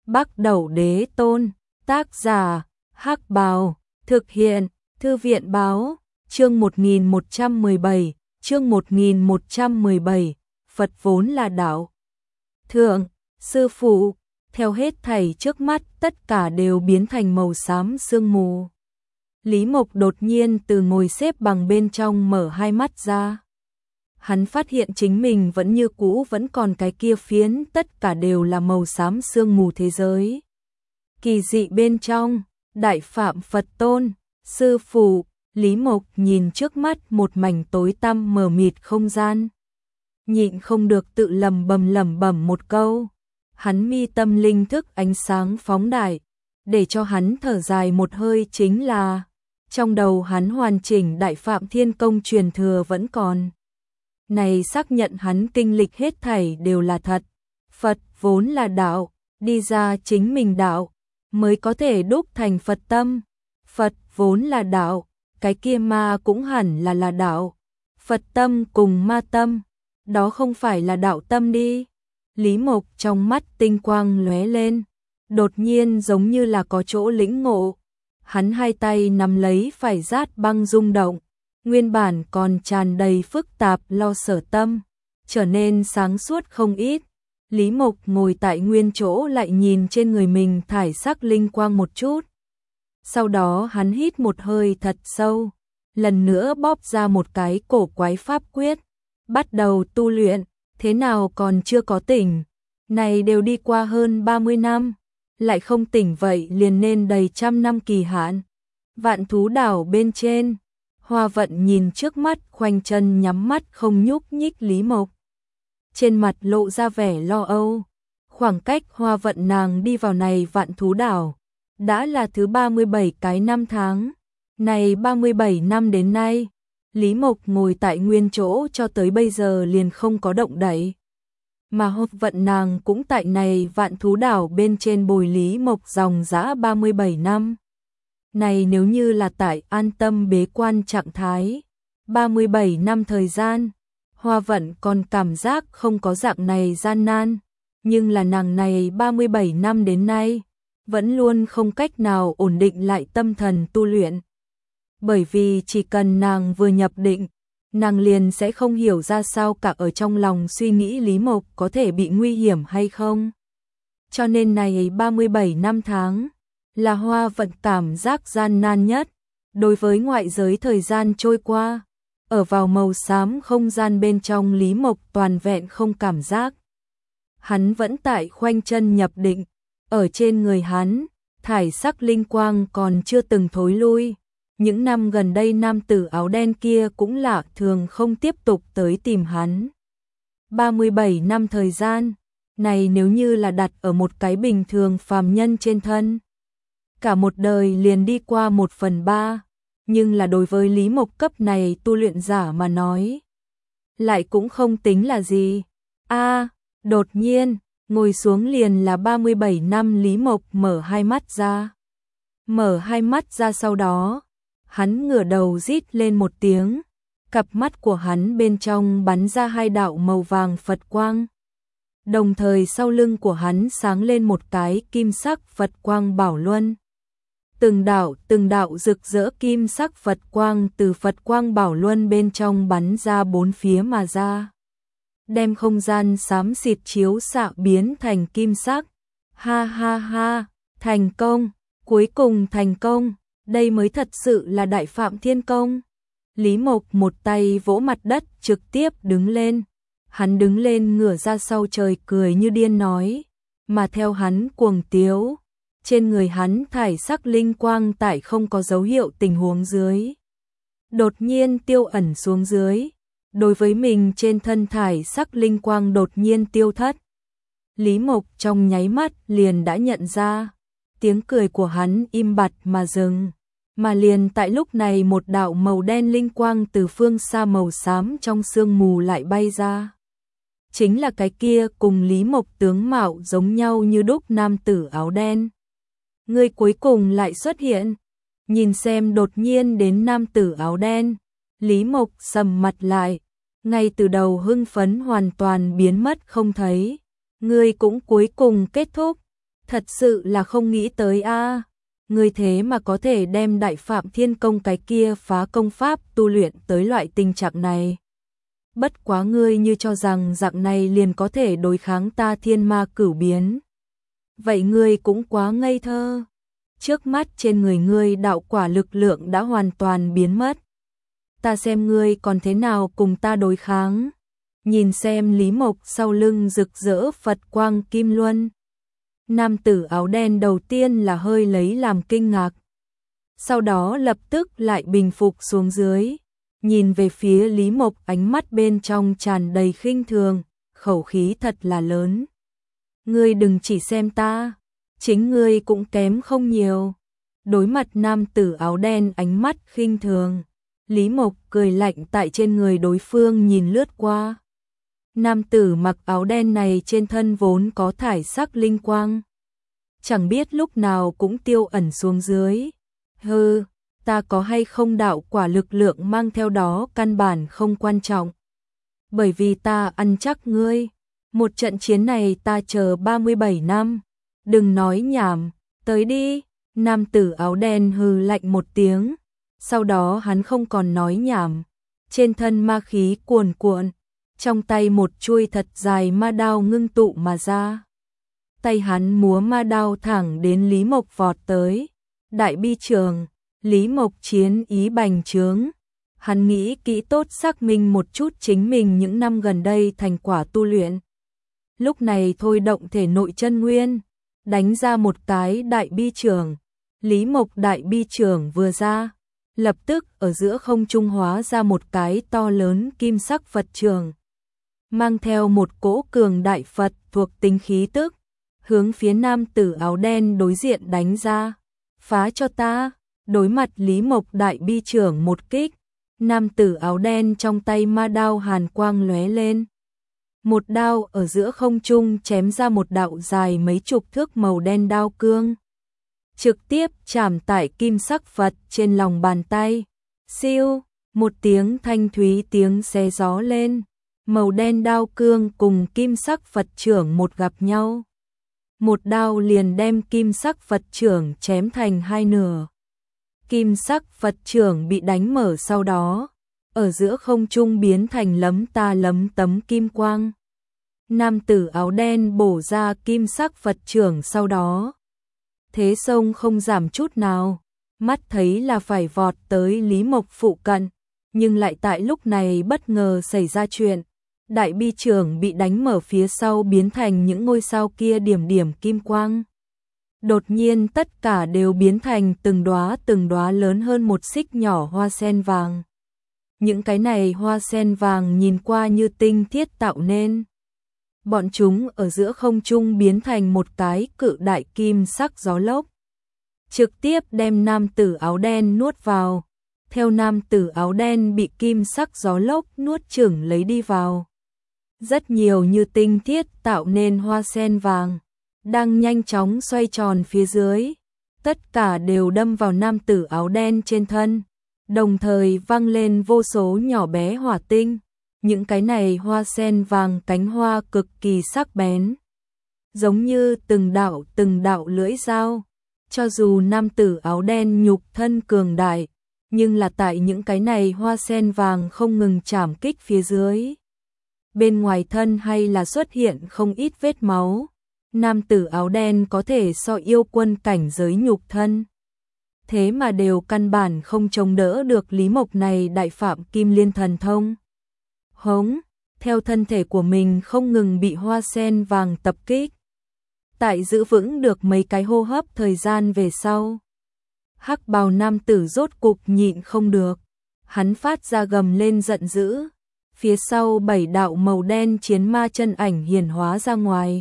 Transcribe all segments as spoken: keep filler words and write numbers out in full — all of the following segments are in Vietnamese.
Bắc Đẩu Đế Tôn, tác giả, Hắc Bào, thực hiện, Thư viện Báo, chương một nghìn một trăm mười bảy, chương một nghìn một trăm mười bảy, Phật vốn là đạo. Thượng, sư phụ, theo hết thảy trước mắt tất cả đều biến thành màu xám sương mù. Lý Mộc đột nhiên từ ngồi xếp bằng bên trong mở hai mắt ra. Hắn phát hiện chính mình vẫn như cũ, vẫn còn cái kia phiến, tất cả đều là màu xám sương mù thế giới. Kỳ dị bên trong, Đại Phạm Phật Tôn, sư phụ, Lý Mộc nhìn trước mắt một mảnh tối tăm mờ mịt không gian. Nhịn không được tự lầm bầm lẩm bẩm một câu. Hắn mi tâm linh thức ánh sáng phóng đại, để cho hắn thở dài một hơi chính là, trong đầu hắn hoàn chỉnh Đại Phạm Thiên Công truyền thừa vẫn còn. Này xác nhận hắn kinh lịch hết thảy đều là thật. Phật vốn là đạo, đi ra chính mình đạo, mới có thể đúc thành Phật tâm. Phật vốn là đạo, cái kia ma cũng hẳn là là đạo. Phật tâm cùng ma tâm, đó không phải là đạo tâm đi. Lý Mộc trong mắt tinh quang lóe lên, đột nhiên giống như là có chỗ lĩnh ngộ. Hắn hai tay nắm lấy phải rát băng rung động, nguyên bản còn tràn đầy phức tạp lo sở tâm, trở nên sáng suốt không ít. Lý Mộc ngồi tại nguyên chỗ lại nhìn trên người mình thải sắc linh quang một chút. Sau đó hắn hít một hơi thật sâu, lần nữa bóp ra một cái cổ quái pháp quyết, bắt đầu tu luyện. Thế nào còn chưa có tỉnh, này đều đi qua hơn ba mươi năm, lại không tỉnh vậy liền nên đầy trăm năm kỳ hạn. Vạn Thú Đảo bên trên, Hoa Vận nhìn trước mắt khoanh chân nhắm mắt không nhúc nhích Lý Mộc. Trên mặt lộ ra vẻ lo âu, khoảng cách Hoa Vận nàng đi vào này Vạn Thú Đảo, đã là thứ ba mươi bảy cái năm tháng, này ba mươi bảy năm đến nay. Lý Mộc ngồi tại nguyên chỗ cho tới bây giờ liền không có động đậy. Mà Hoa Vận nàng cũng tại này Vạn Thú Đảo bên trên bồi Lý Mộc dòng dã ba mươi bảy năm. Này nếu như là tại an tâm bế quan trạng thái, ba mươi bảy năm thời gian, Hoa Vận còn cảm giác không có dạng này gian nan, nhưng là nàng này ba mươi bảy năm đến nay, vẫn luôn không cách nào ổn định lại tâm thần tu luyện. Bởi vì chỉ cần nàng vừa nhập định, nàng liền sẽ không hiểu ra sao cả, ở trong lòng suy nghĩ Lý Mộc có thể bị nguy hiểm hay không. Cho nên này ba mươi bảy năm tháng, là Hoa Vận cảm giác gian nan nhất. Đối với ngoại giới thời gian trôi qua, ở vào màu xám không gian bên trong Lý Mộc toàn vẹn không cảm giác. Hắn vẫn tại khoanh chân nhập định, ở trên người hắn, thải sắc linh quang còn chưa từng thối lui. Những năm gần đây nam tử áo đen kia cũng lạ thường không tiếp tục tới tìm hắn. ba mươi bảy năm thời gian, này nếu như là đặt ở một cái bình thường phàm nhân trên thân, cả một đời liền đi qua một phần ba, nhưng là đối với Lý Mộc cấp này tu luyện giả mà nói, lại cũng không tính là gì. A, đột nhiên, ngồi xuống liền là ba mươi bảy năm. Lý Mộc mở hai mắt ra. Mở hai mắt ra sau đó, hắn ngửa đầu rít lên một tiếng, cặp mắt của hắn bên trong bắn ra hai đạo màu vàng Phật quang. Đồng thời sau lưng của hắn sáng lên một cái kim sắc Phật quang bảo luân. Từng đạo từng đạo rực rỡ kim sắc Phật quang từ Phật quang bảo luân bên trong bắn ra bốn phía mà ra, đem không gian xám xịt chiếu xạ biến thành kim sắc. Ha ha ha, thành công, cuối cùng thành công. Đây mới thật sự là Đại Phạm Thiên Công. Lý Mộc một tay vỗ mặt đất trực tiếp đứng lên. Hắn đứng lên ngửa ra sau trời cười như điên nói. Mà theo hắn cuồng tiếu, trên người hắn thải sắc linh quang tại không có dấu hiệu tình huống dưới, đột nhiên tiêu ẩn xuống dưới. Đối với mình trên thân thải sắc linh quang đột nhiên tiêu thất, Lý Mộc trong nháy mắt liền đã nhận ra. Tiếng cười của hắn im bặt mà dừng. Mà liền tại lúc này một đạo màu đen linh quang từ phương xa màu xám trong sương mù lại bay ra. Chính là cái kia cùng Lý Mộc tướng mạo giống nhau như đúc nam tử áo đen. Người cuối cùng lại xuất hiện. Nhìn xem đột nhiên đến nam tử áo đen, Lý Mộc sầm mặt lại, ngay từ đầu hưng phấn hoàn toàn biến mất không thấy. Ngươi cũng cuối cùng kết thúc. Thật sự là không nghĩ tới a, ngươi thế mà có thể đem Đại Phạm Thiên Công cái kia phá công pháp tu luyện tới loại tình trạng này. Bất quá ngươi như cho rằng dạng này liền có thể đối kháng ta thiên ma cửu biến. Vậy ngươi cũng quá ngây thơ. Trước mắt trên người ngươi đạo quả lực lượng đã hoàn toàn biến mất. Ta xem ngươi còn thế nào cùng ta đối kháng. Nhìn xem Lý Mộc sau lưng rực rỡ Phật quang kim luân. Nam tử áo đen đầu tiên là hơi lấy làm kinh ngạc. Sau đó lập tức lại bình phục xuống dưới. Nhìn về phía Lý Mộc, ánh mắt bên trong tràn đầy khinh thường, khẩu khí thật là lớn. Ngươi đừng chỉ xem ta, chính ngươi cũng kém không nhiều. Đối mặt nam tử áo đen ánh mắt khinh thường, Lý Mộc cười lạnh tại trên người đối phương nhìn lướt qua. Nam tử mặc áo đen này trên thân vốn có thải sắc linh quang, chẳng biết lúc nào cũng tiêu ẩn xuống dưới. Hừ, ta có hay không đạo quả lực lượng mang theo đó căn bản không quan trọng. Bởi vì ta ăn chắc ngươi, một trận chiến này ta chờ ba mươi bảy năm. Đừng nói nhảm, tới đi. Nam tử áo đen hừ lạnh một tiếng, sau đó hắn không còn nói nhảm, trên thân ma khí cuồn cuộn, trong tay một chuôi thật dài ma đao ngưng tụ mà ra. Tay hắn múa ma đao thẳng đến Lý Mộc vọt tới. Đại bi trường, Lý Mộc chiến ý bành trướng. Hắn nghĩ kỹ tốt xác minh một chút chính mình những năm gần đây thành quả tu luyện. Lúc này thôi động thể nội chân nguyên, đánh ra một cái đại bi trường. Lý Mộc đại bi trường vừa ra, lập tức ở giữa không trung hóa ra một cái to lớn kim sắc Phật trường, mang theo một cỗ cường đại Phật thuộc tính khí tức, hướng phía nam tử áo đen đối diện đánh ra. Phá cho ta. Đối mặt Lý Mộc đại bi trưởng một kích, nam tử áo đen trong tay ma đao hàn quang lóe lên. Một đao ở giữa không trung chém ra một đạo dài mấy chục thước màu đen đao cương, trực tiếp chạm tại kim sắc Phật trên lòng bàn tay. Siêu, một tiếng thanh thúy tiếng xé gió lên, màu đen đao cương cùng kim sắc Phật trưởng một gặp nhau. Một đao liền đem kim sắc Phật trưởng chém thành hai nửa. Kim sắc Phật trưởng bị đánh mở, sau đó ở giữa không trung biến thành lấm ta lấm tấm kim quang. Nam tử áo đen bổ ra kim sắc Phật trưởng, sau đó thế sông không giảm chút nào, mắt thấy là phải vọt tới Lý Mộc phụ cận, nhưng lại tại lúc này bất ngờ xảy ra chuyện. Đại bi trưởng bị đánh mở, phía sau biến thành những ngôi sao kia điểm điểm kim quang. Đột nhiên tất cả đều biến thành từng đóa từng đóa lớn hơn một xích nhỏ hoa sen vàng. Những cái này hoa sen vàng nhìn qua như tinh thiết tạo nên. Bọn chúng ở giữa không trung biến thành một cái cự đại kim sắc gió lốc, trực tiếp đem nam tử áo đen nuốt vào. Theo nam tử áo đen bị kim sắc gió lốc nuốt chửng lấy đi vào, rất nhiều như tinh thiết tạo nên hoa sen vàng đang nhanh chóng xoay tròn phía dưới, tất cả đều đâm vào nam tử áo đen trên thân, đồng thời vang lên vô số nhỏ bé hỏa tinh. Những cái này hoa sen vàng cánh hoa cực kỳ sắc bén, giống như từng đạo từng đạo lưỡi dao. Cho dù nam tử áo đen nhục thân cường đại, nhưng là tại những cái này hoa sen vàng không ngừng chảm kích phía dưới, bên ngoài thân hay là xuất hiện không ít vết máu. Nam tử áo đen có thể so yêu quân cảnh giới nhục thân, thế mà đều căn bản không chống đỡ được Lý Mộc này đại phạm kim liên thần thông. Hống, theo thân thể của mình không ngừng bị hoa sen vàng tập kích. Tại giữ vững được mấy cái hô hấp thời gian về sau, hắc bào nam tử rốt cục nhịn không được, hắn phát ra gầm lên giận dữ. Phía sau bảy đạo màu đen chiến ma chân ảnh hiển hóa ra ngoài.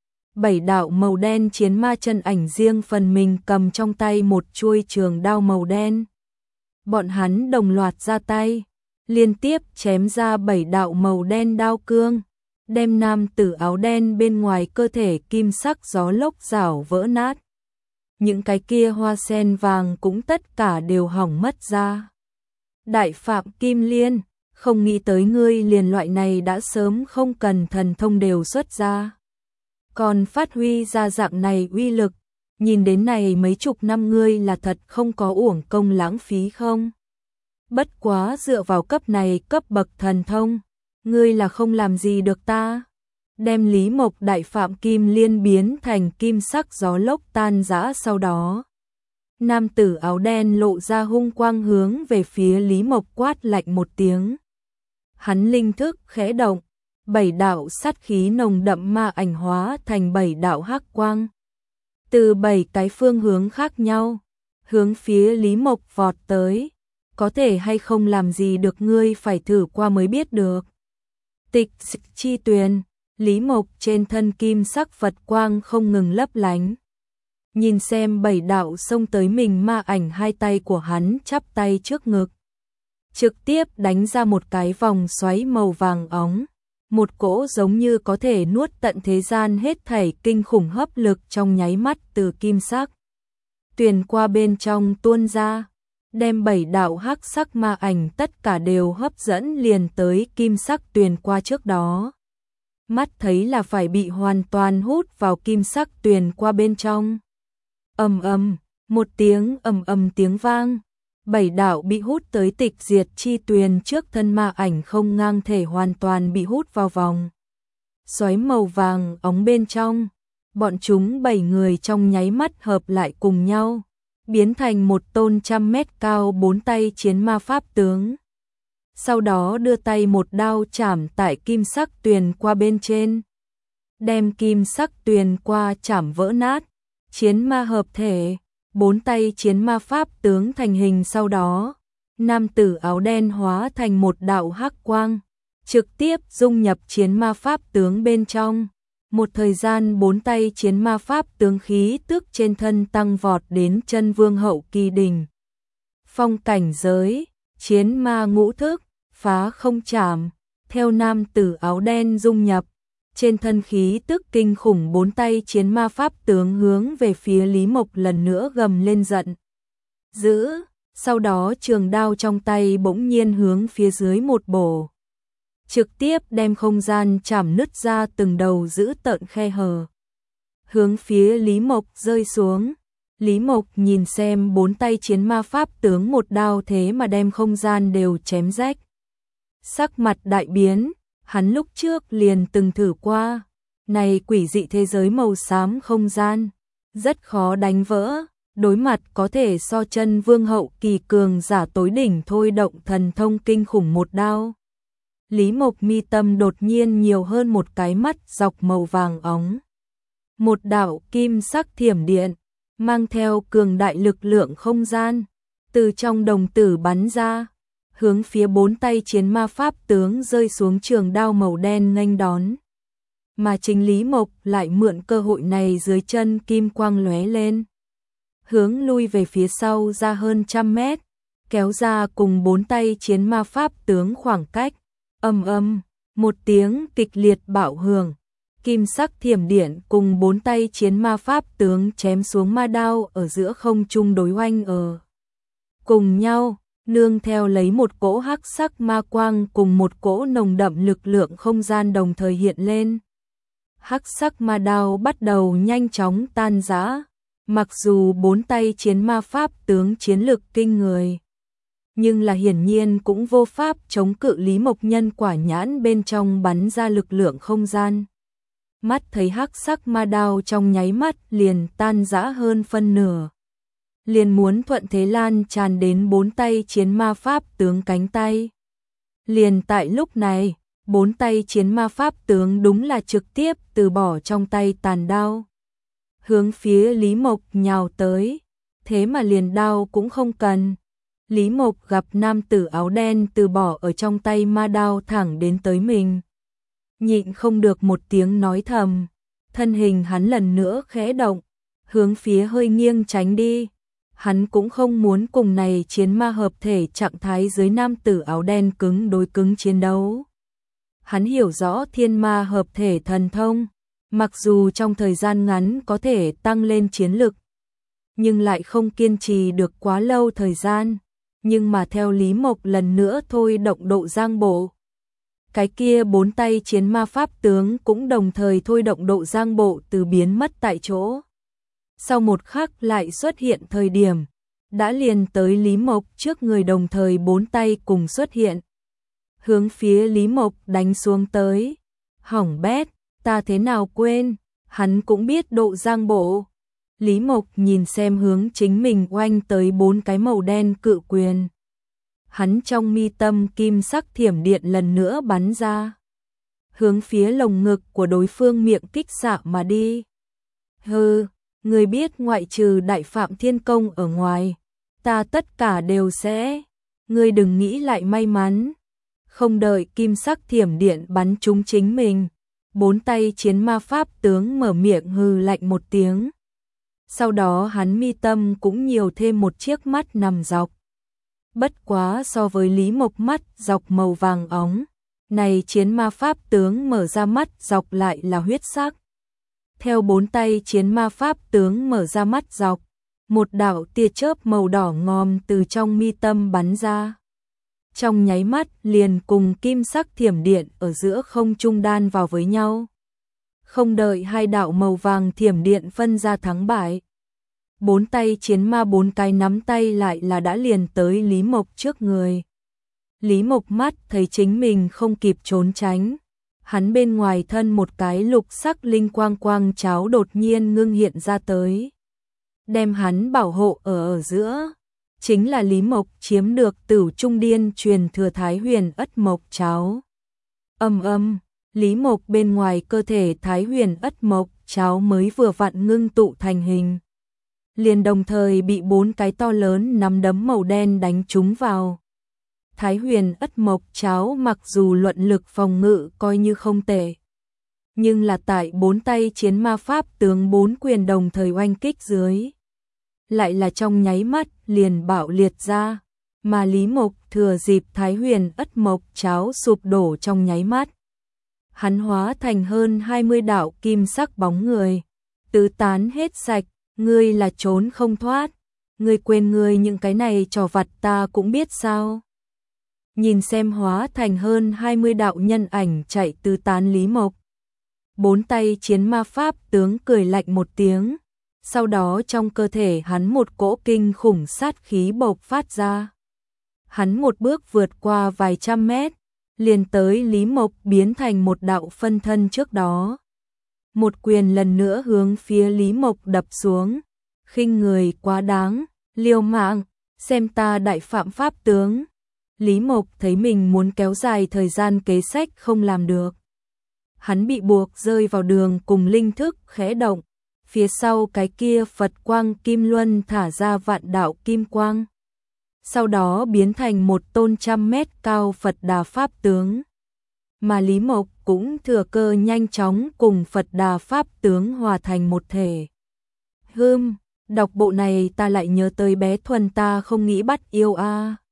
Bảy đạo màu đen chiến ma chân ảnh riêng phần mình cầm trong tay một chuôi trường đao màu đen. Bọn hắn đồng loạt ra tay, liên tiếp chém ra bảy đạo màu đen đao cương, đem nam tử áo đen bên ngoài cơ thể kim sắc gió lốc rảo vỡ nát. Những cái kia hoa sen vàng cũng tất cả đều hỏng mất ra. Đại phạm kim liên, không nghĩ tới ngươi liền loại này đã sớm không cần thần thông đều xuất ra. còn phát huy ra dạng này uy lực, nhìn đến này mấy chục năm ngươi là thật không có uổng công lãng phí không? Bất quá dựa vào cấp này cấp bậc thần thông, ngươi là không làm gì được ta. Đem Lý Mộc đại phạm kim liên biến thành kim sắc gió lốc tan rã sau đó. Nam tử áo đen lộ ra hung quang hướng về phía Lý Mộc quát lạnh một tiếng. Hắn linh thức khẽ động, bảy đạo sát khí nồng đậm ma ảnh hóa thành bảy đạo hắc quang. Từ bảy cái phương hướng khác nhau, hướng phía Lý Mộc vọt tới. Có thể hay không làm gì được ngươi phải thử qua mới biết được. Tịch chi tuyền, Lý Mộc trên thân kim sắc Phật quang không ngừng lấp lánh. Nhìn xem bảy đạo xông tới mình ma ảnh, hai tay của hắn chắp tay trước ngực. Trực tiếp đánh ra một cái vòng xoáy màu vàng óng. Một cỗ giống như có thể nuốt tận thế gian hết thảy kinh khủng hấp lực trong nháy mắt từ kim sắc tuyền qua bên trong tuôn ra, đem bảy đạo hắc sắc ma ảnh tất cả đều hấp dẫn liền tới kim sắc tuyền qua trước đó. Mắt thấy là phải bị hoàn toàn hút vào kim sắc tuyền qua bên trong. Ầm ầm, một tiếng ầm ầm tiếng vang, bảy đạo bị hút tới tịch diệt chi tuyền trước thân ma ảnh không ngang thể hoàn toàn bị hút vào vòng xoáy màu vàng óng bên trong. Bọn chúng bảy người trong nháy mắt hợp lại cùng nhau, biến thành một tôn trăm mét cao bốn tay chiến ma pháp tướng. Sau đó đưa tay một đao chảm tại kim sắc tuyền qua bên trên, đem kim sắc tuyền qua chảm vỡ nát. Chiến ma hợp thể, bốn tay chiến ma pháp tướng thành hình, sau đó nam tử áo đen hóa thành một đạo hắc quang, trực tiếp dung nhập chiến ma pháp tướng bên trong. Một thời gian bốn tay chiến ma pháp tướng khí tức trên thân tăng vọt đến chân vương hậu kỳ đỉnh phong cảnh giới, chiến ma ngũ thức, phá không chảm, theo nam tử áo đen dung nhập. Trên thân khí tức kinh khủng, bốn tay chiến ma pháp tướng hướng về phía Lý Mộc lần nữa gầm lên giận dữ, sau đó trường đao trong tay bỗng nhiên hướng phía dưới một bổ, trực tiếp đem không gian chảm nứt ra từng đầu dữ tợn khe hở, hướng phía Lý Mộc rơi xuống. Lý Mộc nhìn xem bốn tay chiến ma pháp tướng một đao thế mà đem không gian đều chém rách, sắc mặt đại biến. Hắn lúc trước liền từng thử qua, này quỷ dị thế giới màu xám không gian, rất khó đánh vỡ, đối mặt có thể so chân vương hậu kỳ cường giả tối đỉnh thôi động thần thông kinh khủng một đao. Lý Mộc mi tâm đột nhiên nhiều hơn một cái mắt dọc màu vàng óng. Một đạo kim sắc thiểm điện, mang theo cường đại lực lượng không gian, từ trong đồng tử bắn ra, hướng phía bốn tay chiến ma pháp tướng rơi xuống, trường đao màu đen nghênh đón. Mà chính Lý Mộc lại mượn cơ hội này dưới chân kim quang lóe lên, hướng lui về phía sau ra hơn trăm mét, kéo ra cùng bốn tay chiến ma pháp tướng khoảng cách. Ầm ầm, một tiếng kịch liệt bạo hưởng, kim sắc thiểm điện cùng bốn tay chiến ma pháp tướng chém xuống ma đao ở giữa không trung đối oanh ở cùng nhau. Nương theo lấy một cỗ hắc sắc ma quang cùng một cỗ nồng đậm lực lượng không gian đồng thời hiện lên. Hắc sắc ma đao bắt đầu nhanh chóng tan rã, mặc dù bốn tay chiến ma pháp tướng chiến lực kinh người, nhưng là hiển nhiên cũng vô pháp chống cự Lý Mộc nhân quả nhãn bên trong bắn ra lực lượng không gian. Mắt thấy hắc sắc ma đao trong nháy mắt liền tan rã hơn phân nửa, liền muốn thuận thế lan tràn đến bốn tay chiến ma pháp tướng cánh tay. Liền tại lúc này, bốn tay chiến ma pháp tướng đúng là trực tiếp từ bỏ trong tay tàn đao, hướng phía Lý Mộc nhào tới, thế mà liền đao cũng không cần. Lý Mộc gặp nam tử áo đen từ bỏ ở trong tay ma đao thẳng đến tới mình, nhịn không được một tiếng nói thầm, thân hình hắn lần nữa khẽ động, hướng phía hơi nghiêng tránh đi. Hắn cũng không muốn cùng này chiến ma hợp thể trạng thái dưới nam tử áo đen cứng đối cứng chiến đấu. Hắn hiểu rõ thiên ma hợp thể thần thông, mặc dù trong thời gian ngắn có thể tăng lên chiến lực, nhưng lại không kiên trì được quá lâu thời gian. Nhưng mà theo Lý Mộc lần nữa thôi động độ giang bộ, cái kia bốn tay chiến ma pháp tướng cũng đồng thời thôi động độ giang bộ từ biến mất tại chỗ. Sau một khắc lại xuất hiện thời điểm, đã liền tới Lý Mộc trước người, đồng thời bốn tay cùng xuất hiện. Hướng phía Lý Mộc đánh xuống tới. Hỏng bét, ta thế nào quên, hắn cũng biết độ giang bộ. Lý Mộc nhìn xem hướng chính mình oanh tới bốn cái màu đen cự quyền. Hắn trong mi tâm kim sắc thiểm điện lần nữa bắn ra. Hướng phía lồng ngực của đối phương miệng kích xạ mà đi. Hừ, người biết ngoại trừ Đại Phạm Thiên Công ở ngoài, ta tất cả đều sẽ. Ngươi đừng nghĩ lại may mắn. Không đợi kim sắc thiểm điện bắn trúng chính mình, bốn tay chiến ma pháp tướng mở miệng hừ lạnh một tiếng. Sau đó hắn mi tâm cũng nhiều thêm một chiếc mắt nằm dọc. Bất quá so với Lý Mộc mắt dọc màu vàng óng, này chiến ma pháp tướng mở ra mắt dọc lại là huyết sắc. Theo bốn tay chiến ma pháp tướng mở ra mắt dọc, một đạo tia chớp màu đỏ ngòm từ trong mi tâm bắn ra. Trong nháy mắt liền cùng kim sắc thiểm điện ở giữa không trung đan vào với nhau. Không đợi hai đạo màu vàng thiểm điện phân ra thắng bại, bốn tay chiến ma bốn cái nắm tay lại là đã liền tới Lý Mộc trước người. Lý Mộc mắt thấy chính mình không kịp trốn tránh, hắn bên ngoài thân một cái lục sắc linh quang quang cháo đột nhiên ngưng hiện ra tới, đem hắn bảo hộ ở ở giữa. Chính là Lý Mộc chiếm được Tửu Trung Điên truyền thừa Thái Huyền Ất Mộc cháo. Âm âm, Lý Mộc bên ngoài cơ thể Thái Huyền Ất Mộc cháo mới vừa vặn ngưng tụ thành hình, liền đồng thời bị bốn cái to lớn nắm đấm màu đen đánh trúng vào. Thái Huyền Ất Mộc cháo mặc dù luận lực phòng ngự coi như không tệ, nhưng là tại bốn tay chiến ma pháp tướng bốn quyền đồng thời oanh kích dưới, lại là trong nháy mắt liền bạo liệt ra, mà Lý Mộc thừa dịp Thái Huyền Ất Mộc cháo sụp đổ trong nháy mắt, hắn hóa thành hơn hai mươi đạo kim sắc bóng người, tứ tán hết sạch. Ngươi là trốn không thoát, ngươi quên ngươi những cái này trò vặt ta cũng biết sao. Nhìn xem hóa thành hơn hai mươi đạo nhân ảnh chạy tứ tán Lý Mộc, bốn tay chiến ma pháp tướng cười lạnh một tiếng, sau đó trong cơ thể hắn một cỗ kinh khủng sát khí bộc phát ra. Hắn một bước vượt qua vài trăm mét, liền tới Lý Mộc biến thành một đạo phân thân trước đó. Một quyền lần nữa hướng phía Lý Mộc đập xuống, khinh người quá đáng, liều mạng, xem ta Đại Phạm Pháp tướng. Lý Mộc thấy mình muốn kéo dài thời gian kế sách không làm được. Hắn bị buộc rơi vào đường cùng linh thức khẽ động, phía sau cái kia Phật quang kim luân thả ra vạn đạo kim quang. Sau đó biến thành một tôn trăm mét cao Phật Đà Pháp tướng. Mà Lý Mộc cũng thừa cơ nhanh chóng cùng Phật Đà Pháp tướng hòa thành một thể. Hừm, đọc bộ này ta lại nhớ tới bé Thuần ta không nghĩ bắt yêu a. À.